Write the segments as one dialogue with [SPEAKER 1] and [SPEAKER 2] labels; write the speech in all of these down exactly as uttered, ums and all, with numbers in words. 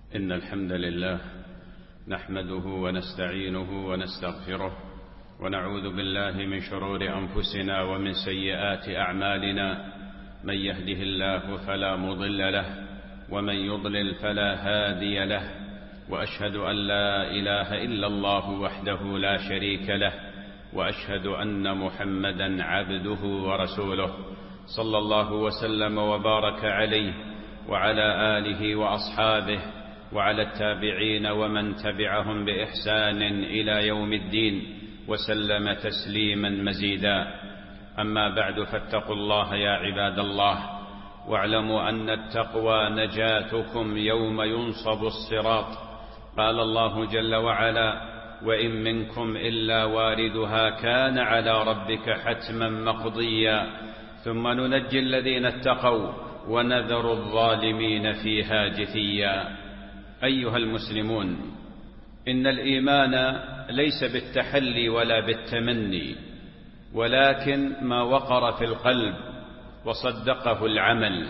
[SPEAKER 1] إن الحمد لله نحمده ونستعينه ونستغفره ونعوذ بالله من شرور أنفسنا ومن سيئات أعمالنا. من يهده الله فلا مضل له ومن يضلل فلا هادي له، وأشهد أن لا إله إلا الله وحده لا شريك له، وأشهد أن محمدا عبده ورسوله صلى الله وسلم وبارك عليه وعلى آله وأصحابه وعلى التابعين ومن تبعهم بإحسان إلى يوم الدين وسلم تسليما مزيدا. أما بعد، فاتقوا الله يا عباد الله، واعلموا أن التقوى نجاتكم يوم ينصب الصراط. قال الله جل وعلا: وإن منكم إلا واردها كان على ربك حتما مقضيا ثم ننجي الذين اتقوا ونذر الظالمين فيها جثيا. أيها المسلمون، إن الإيمان ليس بالتحلي ولا بالتمني، ولكن ما وقر في القلب وصدقه العمل.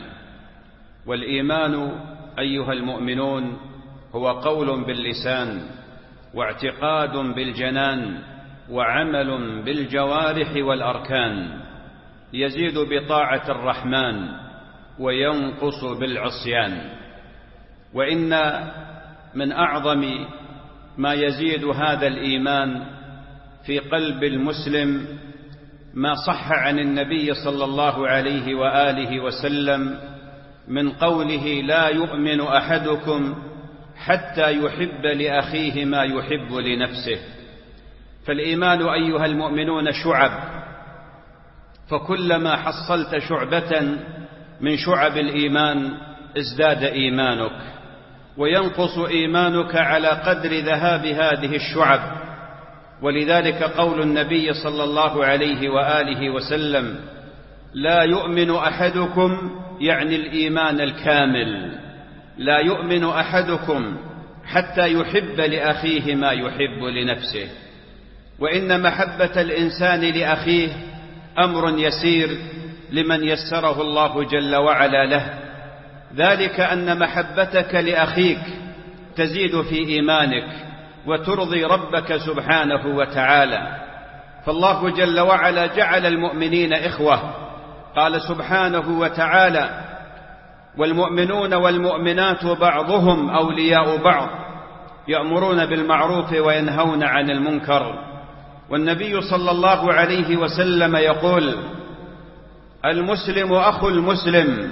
[SPEAKER 1] والإيمان أيها المؤمنون هو قول باللسان واعتقاد بالجنان وعمل بالجوارح والأركان، يزيد بطاعة الرحمن وينقص بالعصيان. وإن من أعظم ما يزيد هذا الإيمان في قلب المسلم ما صح عن النبي صلى الله عليه وآله وسلم من قوله: لا يؤمن أحدكم حتى يحب لأخيه ما يحب لنفسه. فالإيمان أيها المؤمنون شعب، فكلما حصلت شعبة من شعب الإيمان ازداد إيمانك، وينقص إيمانك على قدر ذهاب هذه الشعب. ولذلك قول النبي صلى الله عليه وآله وسلم: لا يؤمن أحدكم، يعني الإيمان الكامل، لا يؤمن أحدكم حتى يحب لأخيه ما يحب لنفسه. وإن محبة الإنسان لأخيه أمر يسير لمن يسره الله جل وعلا له، ذلك أن محبتك لأخيك تزيد في إيمانك وترضي ربك سبحانه وتعالى. فالله جل وعلا جعل المؤمنين إخوة، قال سبحانه وتعالى: والمؤمنون والمؤمنات بعضهم أولياء بعض يأمرون بالمعروف وينهون عن المنكر. والنبي صلى الله عليه وسلم يقول: المسلم أخو المسلم.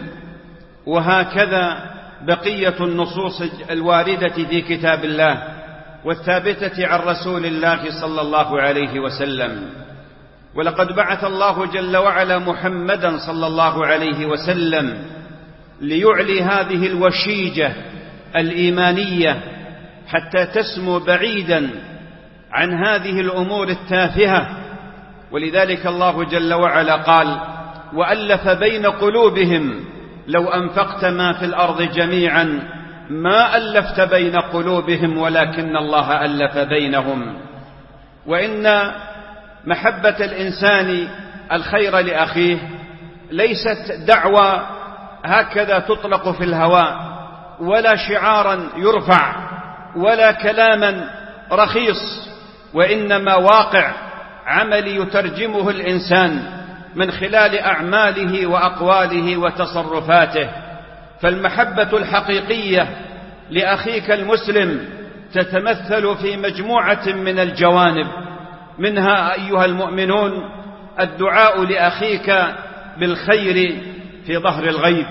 [SPEAKER 1] وهكذا بقية النصوص الواردة في كتاب الله والثابتة عن رسول الله صلى الله عليه وسلم. ولقد بعث الله جل وعلا محمدا صلى الله عليه وسلم ليعلي هذه الوشيجة الإيمانية حتى تسمو بعيدا عن هذه الأمور التافهة. ولذلك الله جل وعلا قال: وألف بين قلوبهم لو أنفقت ما في الأرض جميعا ما ألفت بين قلوبهم ولكن الله ألف بينهم. وإن محبة الإنسان الخير لأخيه ليست دعوة هكذا تطلق في الهواء، ولا شعارا يرفع، ولا كلاما رخيص، وإنما واقع عملي يترجمه الإنسان من خلال أعماله وأقواله وتصرفاته. فالمحبة الحقيقية لأخيك المسلم تتمثل في مجموعة من الجوانب، منها أيها المؤمنون الدعاء لأخيك بالخير في ظهر الغيب،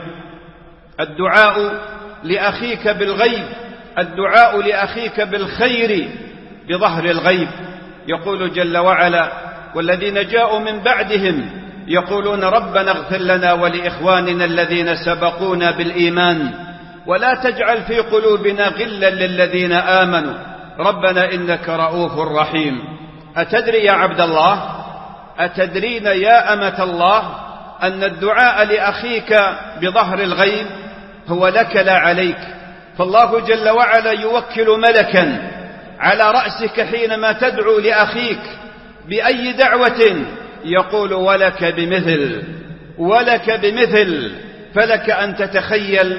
[SPEAKER 1] الدعاء لأخيك بالغيب، الدعاء لأخيك بالخير بظهر الغيب. يقول جل وعلا: والذين جاءوا من بعدهم يقولون ربنا اغفر لنا ولإخواننا الذين سبقونا بالإيمان ولا تجعل في قلوبنا غلا للذين آمنوا ربنا إنك رؤوف رحيم. أتدري يا عبد الله، أتدرين يا أمة الله، أن الدعاء لأخيك بظهر الغيب هو لك لا عليك. فالله جل وعلا يوكل ملكا على رأسك حينما تدعو لأخيك بأي دعوة يقول: ولك بمثل، ولك بمثل. فلك أن تتخيل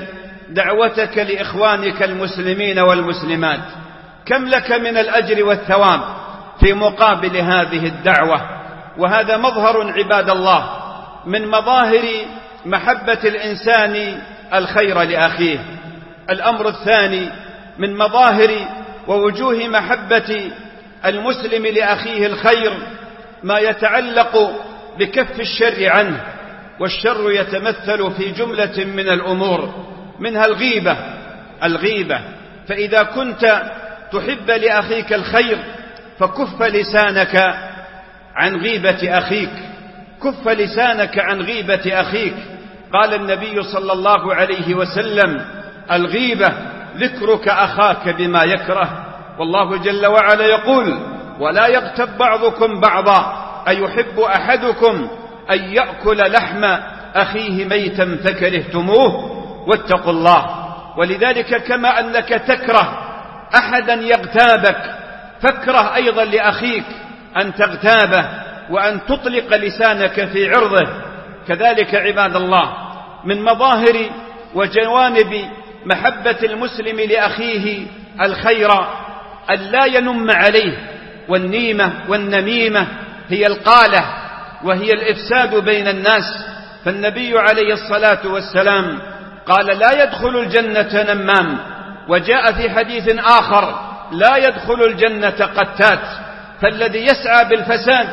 [SPEAKER 1] دعوتك لإخوانك المسلمين والمسلمات، كم لك من الأجر والثواب في مقابل هذه الدعوة. وهذا مظهر عباد الله من مظاهر محبة الإنسان الخير لأخيه. الأمر الثاني من مظاهر ووجوه محبة المسلم لأخيه الخير ما يتعلق بكف الشر عنه، والشر يتمثل في جملة من الأمور، منها الغيبة الغيبة فإذا كنت تحب لأخيك الخير فكف لسانك عن غيبة أخيك، كف لسانك عن غيبة أخيك. قال النبي صلى الله عليه وسلم: الغيبة ذكرك أخاك بما يكره. والله جل وعلا يقول: ولا يغتب بعضكم بعضا أيحب أحدكم أن يأكل لحم أخيه ميتا فكرهتموه واتقوا الله. ولذلك كما أنك تكره أحدا يغتابك فاكره أيضا لأخيك أن تغتابه وأن تطلق لسانك في عرضه. كذلك عباد الله من مظاهر وجوانب محبة المسلم لأخيه الخير أن لا ينم عليه، والنيمة والنميمة هي القالة وهي الإفساد بين الناس. فالنبي عليه الصلاة والسلام قال: لا يدخل الجنة نمام. وجاء في حديث آخر: لا يدخل الجنة قتات. فالذي يسعى بالفساد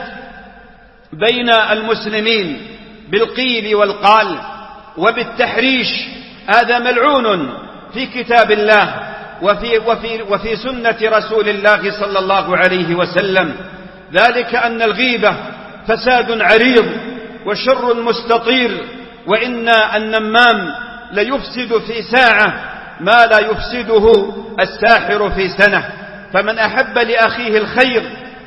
[SPEAKER 1] بين المسلمين بالقيل والقال وبالتحريش هذا ملعون في كتاب الله وفي, وفي, وفي سنة رسول الله صلى الله عليه وسلم. ذلك أن الغيبة فساد عريض وشر مستطير، وإن النمام ليفسد في ساعة ما لا يفسده الساحر في سنة. فمن أحب لأخيه الخير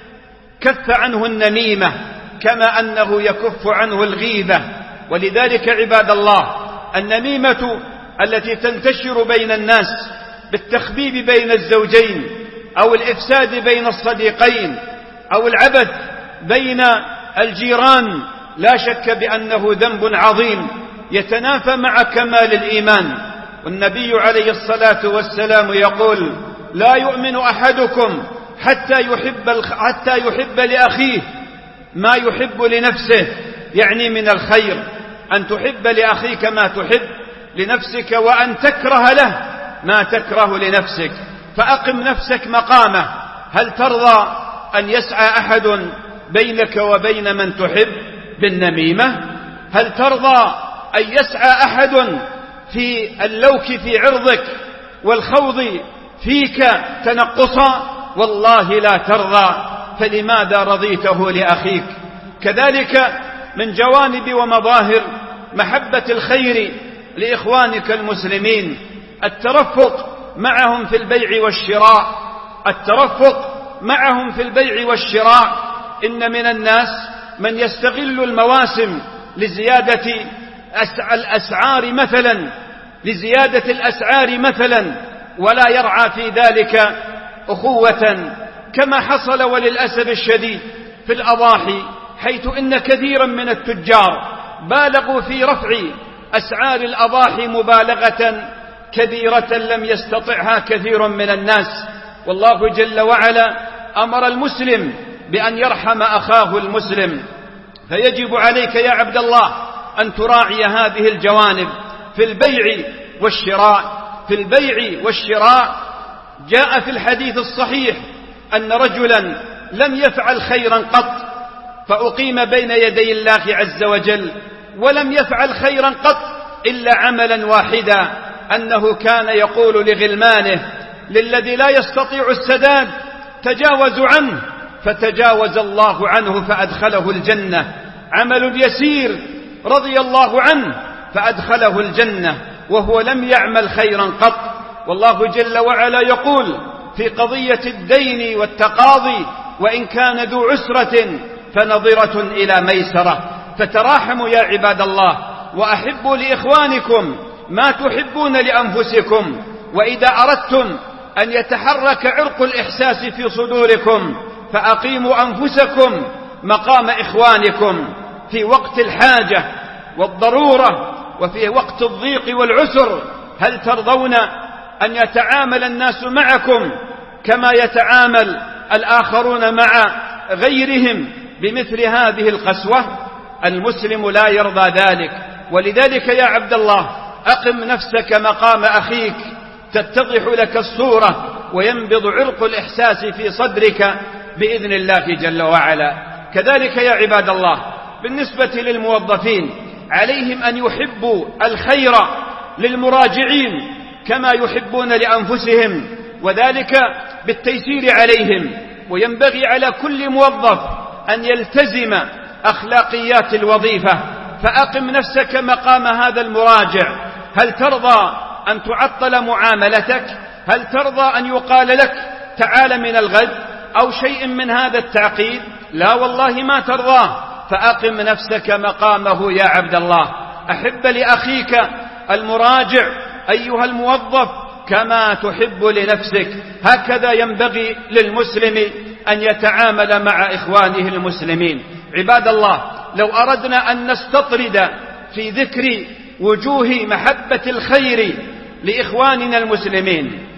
[SPEAKER 1] كف عنه النميمة كما أنه يكف عنه الغيبة. ولذلك عباد الله النميمة التي تنتشر بين الناس بالتخبيب بين الزوجين أو الإفساد بين الصديقين أو العبث بين الجيران لا شك بأنه ذنب عظيم يتنافى مع كمال الإيمان. والنبي عليه الصلاة والسلام يقول: لا يؤمن أحدكم حتى يحب, حتى يحب لأخيه ما يحب لنفسه، يعني من الخير أن تحب لأخيك ما تحب لنفسك وأن تكره له ما تكره لنفسك. فأقم نفسك مقامه. هل ترضى أن يسعى أحد بينك وبين من تحب بالنميمة؟ هل ترضى أن يسعى أحد في اللوك في عرضك والخوض فيك تنقصا؟ والله لا ترضى. فلماذا رضيته لأخيك؟ كذلك من جوانب ومظاهر محبة الخير لإخوانك المسلمين الترفق معهم في البيع والشراء. الترفق معهم في البيع والشراء. إن من الناس من يستغل المواسم لزيادة الأسعار مثلا لزيادة الأسعار مثلا ولا يرعى في ذلك أخوة، كما حصل وللأسف الشديد في الأضاحي، حيث إن كثيرا من التجار بالغوا في رفع أسعار الأضاحي مبالغة كبيرة لم يستطعها كثير من الناس. والله جل وعلا أمر المسلم بأن يرحم أخاه المسلم، فيجب عليك يا عبد الله أن تراعي هذه الجوانب في البيع والشراء. في البيع والشراء جاء في الحديث الصحيح أن رجلا لم يفعل خيرا قط فأقيم بين يدي الله عز وجل، ولم يفعل خيرا قط إلا عملا واحدا، أنه كان يقول لغلمانه للذي لا يستطيع السداد: تجاوزوا عنه، فتجاوز الله عنه فأدخله الجنة. عمل يسير رضي الله عنه فأدخله الجنة وهو لم يعمل خيرا قط. والله جل وعلا يقول في قضية الدين والتقاضي: وإن كان ذو عسرة فنظرة إلى ميسرة. فتراحموا يا عباد الله، وأحبوا لإخوانكم ما تحبون لأنفسكم. وإذا أردتم أن يتحرك عرق الإحساس في صدوركم فأقيموا أنفسكم مقام إخوانكم في وقت الحاجة والضرورة وفي وقت الضيق والعسر. هل ترضون أن يتعامل الناس معكم كما يتعامل الآخرون مع غيرهم بمثل هذه القسوة؟ المسلم لا يرضى ذلك. ولذلك يا عبد الله أقم نفسك مقام أخيك تتضح لك الصورة وينبض عرق الإحساس في صدرك بإذن الله جل وعلا. كذلك يا عباد الله بالنسبة للموظفين عليهم أن يحبوا الخير للمراجعين كما يحبون لأنفسهم، وذلك بالتيسير عليهم. وينبغي على كل موظف أن يلتزم أخلاقيات الوظيفة. فأقم نفسك مقام هذا المراجع. هل ترضى أن تعطل معاملتك؟ هل ترضى أن يقال لك تعال من الغد أو شيء من هذا التعقيد؟ لا والله ما ترضاه. فأقم نفسك مقامه يا عبد الله. أحب لأخيك المراجع أيها الموظف كما تحب لنفسك. هكذا ينبغي للمسلم أن يتعامل مع إخوانه المسلمين. عباد الله لو أردنا أن نستطرد في ذكر وجوه محبة الخير لإخواننا المسلمين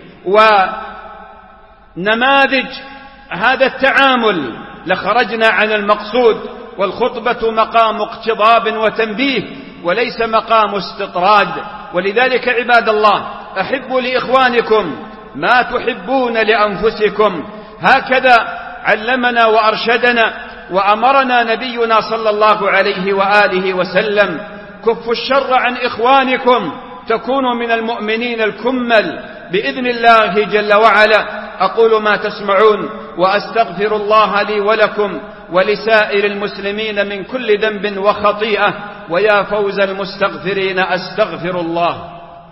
[SPEAKER 1] ونماذج هذا التعامل لخرجنا عن المقصود، والخطبة مقام اقتضاب وتنبيه وليس مقام استطراد. ولذلك عباد الله أحبوا لإخوانكم ما تحبون لأنفسكم. هكذا علمنا وأرشدنا وأمرنا نبينا صلى الله عليه وآله وسلم. كفوا الشر عن إخوانكم تكونوا من المؤمنين الكمل بإذن الله جل وعلا. أقول ما تسمعون وأستغفر الله لي ولكم ولسائر المسلمين من كل ذنب وخطيئة، ويا فوز المستغفرين أستغفر الله.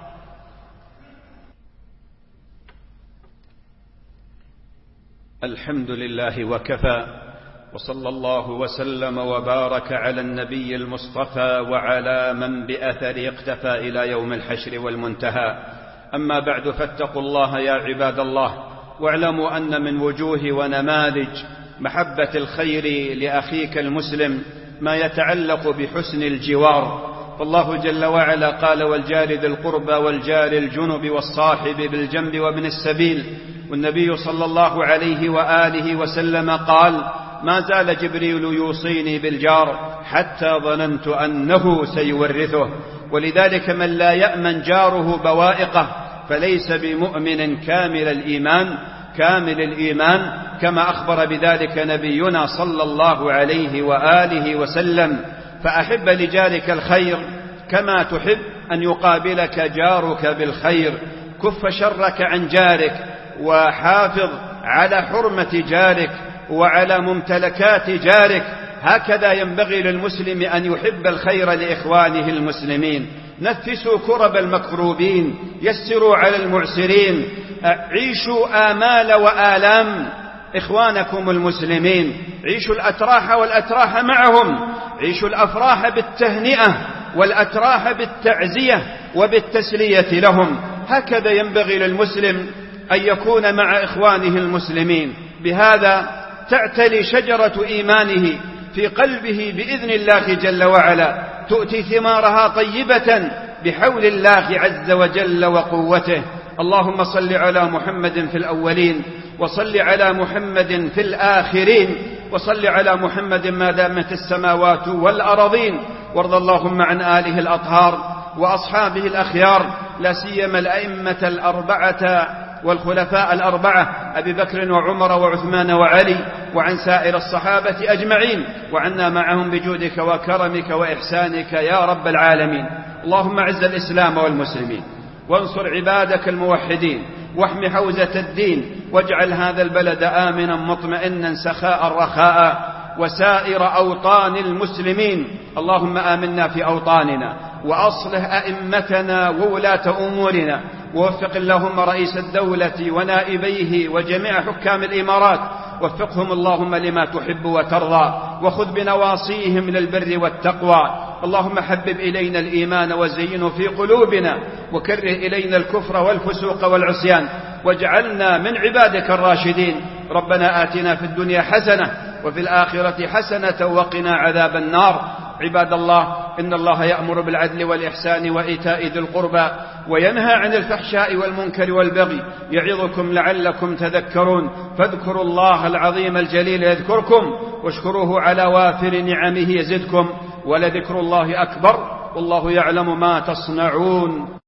[SPEAKER 1] الحمد لله وكفى، وصلى الله وسلم وبارك على النبي المصطفى وعلى من بأثره اقتفى إلى يوم الحشر والمنتهى. أما بعد فاتقوا الله يا عباد الله، واعلموا أن من وجوه ونماذج محبة الخير لأخيك المسلم ما يتعلق بحسن الجوار. فالله جل وعلا قال والجار ذي القربى والجار الجنب والصاحب بالجنب وابن السبيل. والنبي صلى الله عليه وآله وسلم قال ما زال جبريل يوصيني بالجار حتى ظننت أنه سيورثه. ولذلك من لا يأمن جاره بوائقه فليس بمؤمن كامل الإيمان كامل الإيمان كما أخبر بذلك نبينا صلى الله عليه وآله وسلم. فأحب لجارك الخير كما تحب أن يقابلك جارك بالخير. كف شرك عن جارك وحافظ على حرمة جارك وعلى ممتلكات جارك. هكذا ينبغي للمسلم أن يحب الخير لإخوانه المسلمين. نفسوا كرب المكروبين، يسروا على المعسرين، عيشوا آمال وآلام إخوانكم المسلمين، عيشوا الأتراح والأتراح معهم، عيشوا الأفراح بالتهنئة والأتراح بالتعزية وبالتسلية لهم. هكذا ينبغي للمسلم أن يكون مع إخوانه المسلمين. بهذا تعتلي شجرة إيمانه في قلبه بإذن الله جل وعلا، تؤتي ثمارها طيبة بحول الله عز وجل وقوته. اللهم صل على محمد في الأولين، وصل على محمد في الآخرين، وصل على محمد ما دامت السماوات والأرضين. وارض اللهم عن آله الأطهار وأصحابه الأخيار، لا سيما الأئمة الأربعة والخلفاء الأربعة أبي بكر وعمر وعثمان وعلي، وعن سائر الصحابة أجمعين، وعنا معهم بجودك وكرمك وإحسانك يا رب العالمين. اللهم أعز الإسلام والمسلمين، وانصر عبادك الموحدين، واحم حوزة الدين، واجعل هذا البلد آمنا مطمئنا سخاء رخاء، وسائر أوطان المسلمين. اللهم آمنا في أوطاننا، وأصلح أئمتنا وولاة أمورنا، ووفق اللهم رئيس الدولة ونائبيه وجميع حكام الإمارات، وفقهم اللهم لما تحب وترضى، وخذ بنواصيهم للبر والتقوى. اللهم حبب إلينا الإيمان وزينه في قلوبنا، وكره إلينا الكفر والفسوق والعصيان، واجعلنا من عبادك الراشدين. ربنا آتنا في الدنيا حسنة وفي الآخرة حسنة وقنا عذاب النار. عباد الله، إن الله يأمر بالعدل والإحسان وإيتاء ذي القربى وينهى عن الفحشاء والمنكر والبغي يعظكم لعلكم تذكرون. فاذكروا الله العظيم الجليل يذكركم واشكروه على وافر نعمه يزدكم ولذكر الله أكبر والله يعلم ما تصنعون.